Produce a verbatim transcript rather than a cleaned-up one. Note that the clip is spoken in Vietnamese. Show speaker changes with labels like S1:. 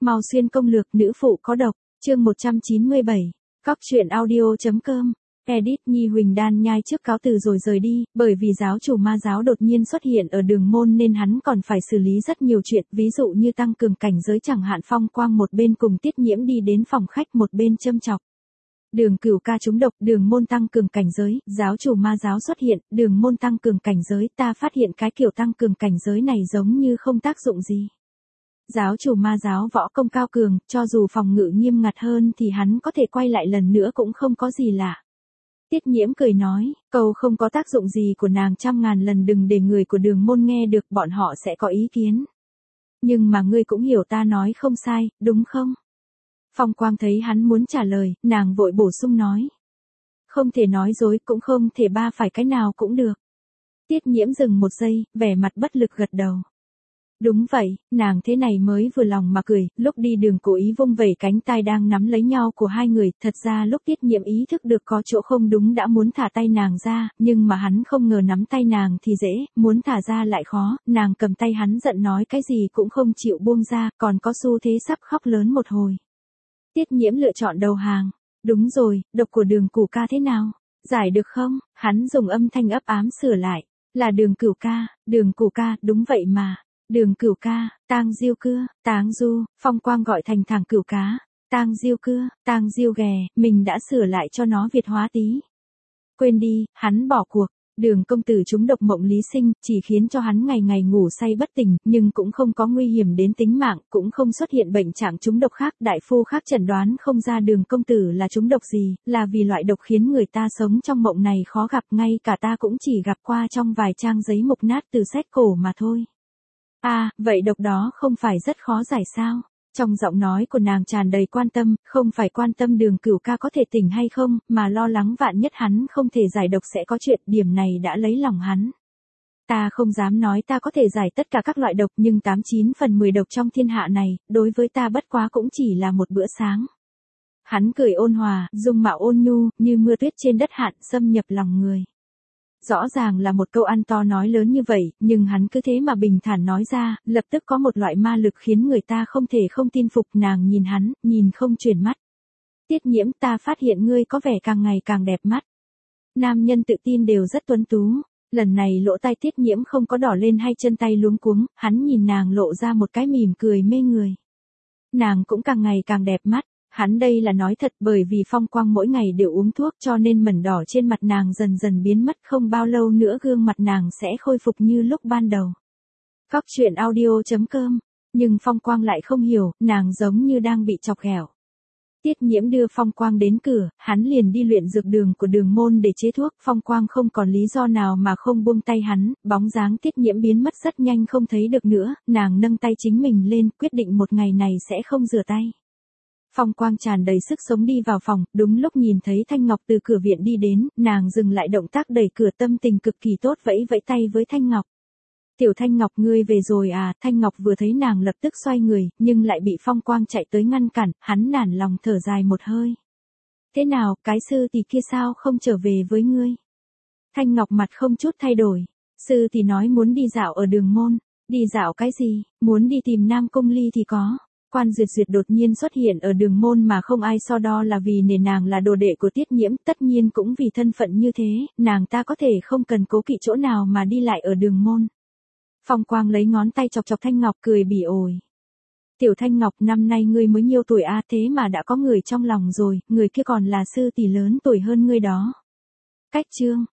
S1: Mao Xuyên công lược nữ phụ có độc, chương một trăm chín mươi bảy, Cóc truyện audio.com. Edit Nhi Huỳnh Đan nhai trước cáo từ rồi rời đi, bởi vì giáo chủ ma giáo đột nhiên xuất hiện ở đường môn nên hắn còn phải xử lý rất nhiều chuyện, ví dụ như tăng cường cảnh giới chẳng hạn. Phong Quang một bên cùng Tiết Nhiễm đi đến phòng khách, một bên châm chọc. Đường Cửu ca trúng độc, đường môn tăng cường cảnh giới, giáo chủ ma giáo xuất hiện, đường môn tăng cường cảnh giới, ta phát hiện cái kiểu tăng cường cảnh giới này giống như không tác dụng gì. Giáo chủ ma giáo võ công cao cường, cho dù phòng ngự nghiêm ngặt hơn thì hắn có thể quay lại lần nữa cũng không có gì lạ. Tiết Nhiễm cười nói, câu không có tác dụng gì của nàng trăm ngàn lần đừng để người của đường môn nghe được, bọn họ sẽ có ý kiến. Nhưng mà ngươi cũng hiểu ta nói không sai, đúng không? Phong Quang thấy hắn muốn trả lời, nàng vội bổ sung nói. Không thể nói dối, cũng không thể ba phải cái nào cũng được. Tiết Nhiễm dừng một giây, vẻ mặt bất lực gật đầu. Đúng vậy, nàng thế này mới vừa lòng mà cười, lúc đi đường cố ý vung vẩy cánh tay đang nắm lấy nhau của hai người, thật ra lúc Tiết Nhiễm ý thức được có chỗ không đúng đã muốn thả tay nàng ra, nhưng mà hắn không ngờ nắm tay nàng thì dễ, muốn thả ra lại khó, nàng cầm tay hắn giận nói cái gì cũng không chịu buông ra, còn có xu thế sắp khóc lớn một hồi. Tiết Nhiễm lựa chọn đầu hàng, đúng rồi, độc của Đường Cửu ca thế nào, giải được không, hắn dùng âm thanh ấp ám sửa lại, là Đường Cửu ca, Đường Cửu ca, đúng vậy mà. Đường Cửu ca, Tang Diêu cưa, Táng Du, Phong Quang gọi thành thẳng Cửu cá, Tang Diêu cưa, Tang Diêu ghè, mình đã sửa lại cho nó Việt hóa tí. Quên đi, hắn bỏ cuộc, Đường công tử trúng độc mộng lý sinh, chỉ khiến cho hắn ngày ngày ngủ say bất tỉnh, nhưng cũng không có nguy hiểm đến tính mạng, cũng không xuất hiện bệnh trạng trúng độc khác. Đại phu khác chẩn đoán không ra Đường công tử là trúng độc gì, là vì loại độc khiến người ta sống trong mộng này khó gặp, ngay cả ta cũng chỉ gặp qua trong vài trang giấy mục nát từ sách cổ mà thôi. À, vậy độc đó không phải rất khó giải sao? Trong giọng nói của nàng tràn đầy quan tâm, không phải quan tâm Đường Cửu ca có thể tỉnh hay không, mà lo lắng vạn nhất hắn không thể giải độc sẽ có chuyện, điểm này đã lấy lòng hắn. Ta không dám nói ta có thể giải tất cả các loại độc, nhưng tám chín phần mười độc trong thiên hạ này, đối với ta bất quá cũng chỉ là một bữa sáng. Hắn cười ôn hòa, dung mạo ôn nhu, như mưa tuyết trên đất hạn, xâm nhập lòng người. Rõ ràng là một câu ăn to nói lớn như vậy, nhưng hắn cứ thế mà bình thản nói ra, lập tức có một loại ma lực khiến người ta không thể không tin phục. Nàng nhìn hắn, nhìn không chuyển mắt. Tiết Nhiễm, ta phát hiện ngươi có vẻ càng ngày càng đẹp mắt. Nam nhân tự tin đều rất tuấn tú. Lần này lỗ tai Tiết Nhiễm không có đỏ lên hay chân tay luống cuống, hắn nhìn nàng lộ ra một cái mỉm cười mê người. Nàng cũng càng ngày càng đẹp mắt. Hắn đây là nói thật, bởi vì Phong Quang mỗi ngày đều uống thuốc cho nên mẩn đỏ trên mặt nàng dần dần biến mất, không bao lâu nữa gương mặt nàng sẽ khôi phục như lúc ban đầu. Cóc truyện audio.com, nhưng Phong Quang lại không hiểu, nàng giống như đang bị chọc ghẹo. Tiết Nhiễm đưa Phong Quang đến cửa, hắn liền đi luyện dược đường của Đường môn để chế thuốc. Phong Quang không còn lý do nào mà không buông tay hắn, bóng dáng Tiết Nhiễm biến mất rất nhanh không thấy được nữa, nàng nâng tay chính mình lên, quyết định một ngày này sẽ không rửa tay. Phong Quang tràn đầy sức sống đi vào phòng, đúng lúc nhìn thấy Thanh Ngọc từ cửa viện đi đến, nàng dừng lại động tác đẩy cửa, tâm tình cực kỳ tốt, vẫy vẫy tay với Thanh Ngọc. Tiểu Thanh Ngọc, ngươi về rồi à? Thanh Ngọc vừa thấy nàng lập tức xoay người, nhưng lại bị Phong Quang chạy tới ngăn cản, hắn nản lòng thở dài một hơi. Thế nào, cái sư tỷ kia sao không trở về với ngươi? Thanh Ngọc mặt không chút thay đổi. Sư tỷ nói muốn đi dạo ở Đường môn. Đi dạo cái gì? Muốn đi tìm Nam Cung Ly thì có. Quan Duyệt Duyệt đột nhiên xuất hiện ở Đường môn mà không ai so đo là vì nể nàng là đồ đệ của Tiết Nhiễm, tất nhiên cũng vì thân phận như thế, nàng ta có thể không cần cố kỵ chỗ nào mà đi lại ở Đường môn. Phong Quang lấy ngón tay chọc chọc Thanh Ngọc cười bỉ ổi. Tiểu Thanh Ngọc, năm nay ngươi mới nhiêu tuổi a, thế mà đã có người trong lòng rồi, người kia còn là sư tỷ lớn tuổi hơn ngươi đó. Cách chương,